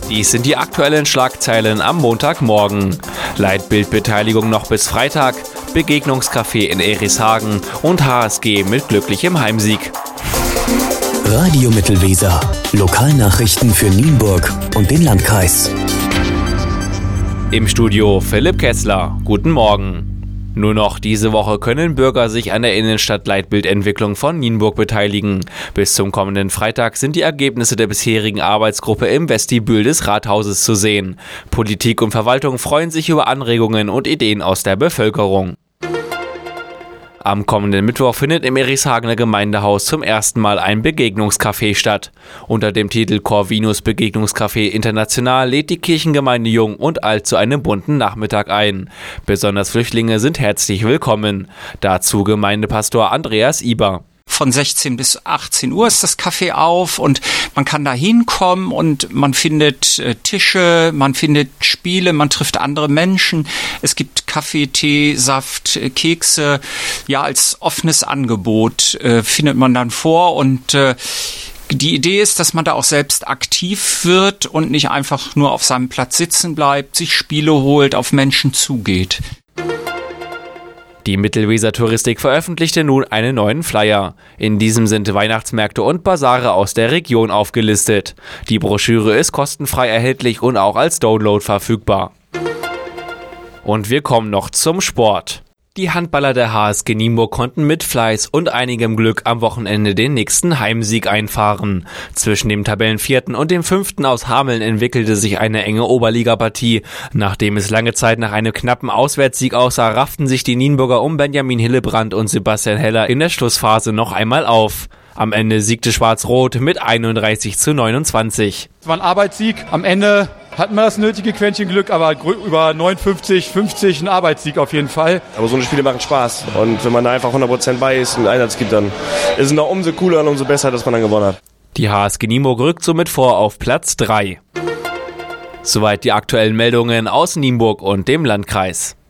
Dies sind die aktuellen Schlagzeilen am Montagmorgen. Leitbildbeteiligung noch bis Freitag, Begegnungscafé in Erishagen und HSG mit glücklichem Heimsieg. Radio Mittelweser. Lokalnachrichten für Nienburg und den Landkreis. Im Studio Philipp Kessler. Guten Morgen. Nur noch diese Woche können Bürger sich an der Innenstadt-Leitbildentwicklung von Nienburg beteiligen. Bis zum kommenden Freitag sind die Ergebnisse der bisherigen Arbeitsgruppe im Vestibül des Rathauses zu sehen. Politik und Verwaltung freuen sich über Anregungen und Ideen aus der Bevölkerung. Am kommenden Mittwoch findet im Erishagener Gemeindehaus zum ersten Mal ein Begegnungscafé statt. Unter dem Titel Corvinus Begegnungscafé International lädt die Kirchengemeinde Jung und Alt zu einem bunten Nachmittag ein. Besonders Flüchtlinge sind herzlich willkommen. Dazu Gemeindepastor Andreas Iber. Von 16 bis 18 Uhr ist das Café auf und man kann da hinkommen und man findet Tische, man findet Spiele, man trifft andere Menschen. Es gibt Kaffee, Tee, Saft, Kekse. Ja, als offenes Angebot findet man dann vor und die Idee ist, dass man da auch selbst aktiv wird und nicht einfach nur auf seinem Platz sitzen bleibt, sich Spiele holt, auf Menschen zugeht. Die Mittelweser Touristik veröffentlichte nun einen neuen Flyer. In diesem sind Weihnachtsmärkte und Basare aus der Region aufgelistet. Die Broschüre ist kostenfrei erhältlich und auch als Download verfügbar. Und wir kommen noch zum Sport. Die Handballer der HSG Nienburg konnten mit Fleiß und einigem Glück am Wochenende den nächsten Heimsieg einfahren. Zwischen dem Tabellenvierten und dem 5. aus Hameln entwickelte sich eine enge Oberligapartie. Nachdem es lange Zeit nach einem knappen Auswärtssieg aussah, rafften sich die Nienburger um Benjamin Hillebrand und Sebastian Heller in der Schlussphase noch einmal auf. Am Ende siegte Schwarz-Rot mit 31:29. Es war ein Arbeitssieg. Am Ende hatten wir das nötige Quäntchen Glück, aber über 59:50 ein Arbeitssieg auf jeden Fall. Aber so eine Spiele machen Spaß. Und wenn man da einfach 100% bei ist und Einsatz gibt, dann ist es noch umso cooler und umso besser, dass man dann gewonnen hat. Die HSG Nienburg rückt somit vor auf Platz 3. Soweit die aktuellen Meldungen aus Nienburg und dem Landkreis.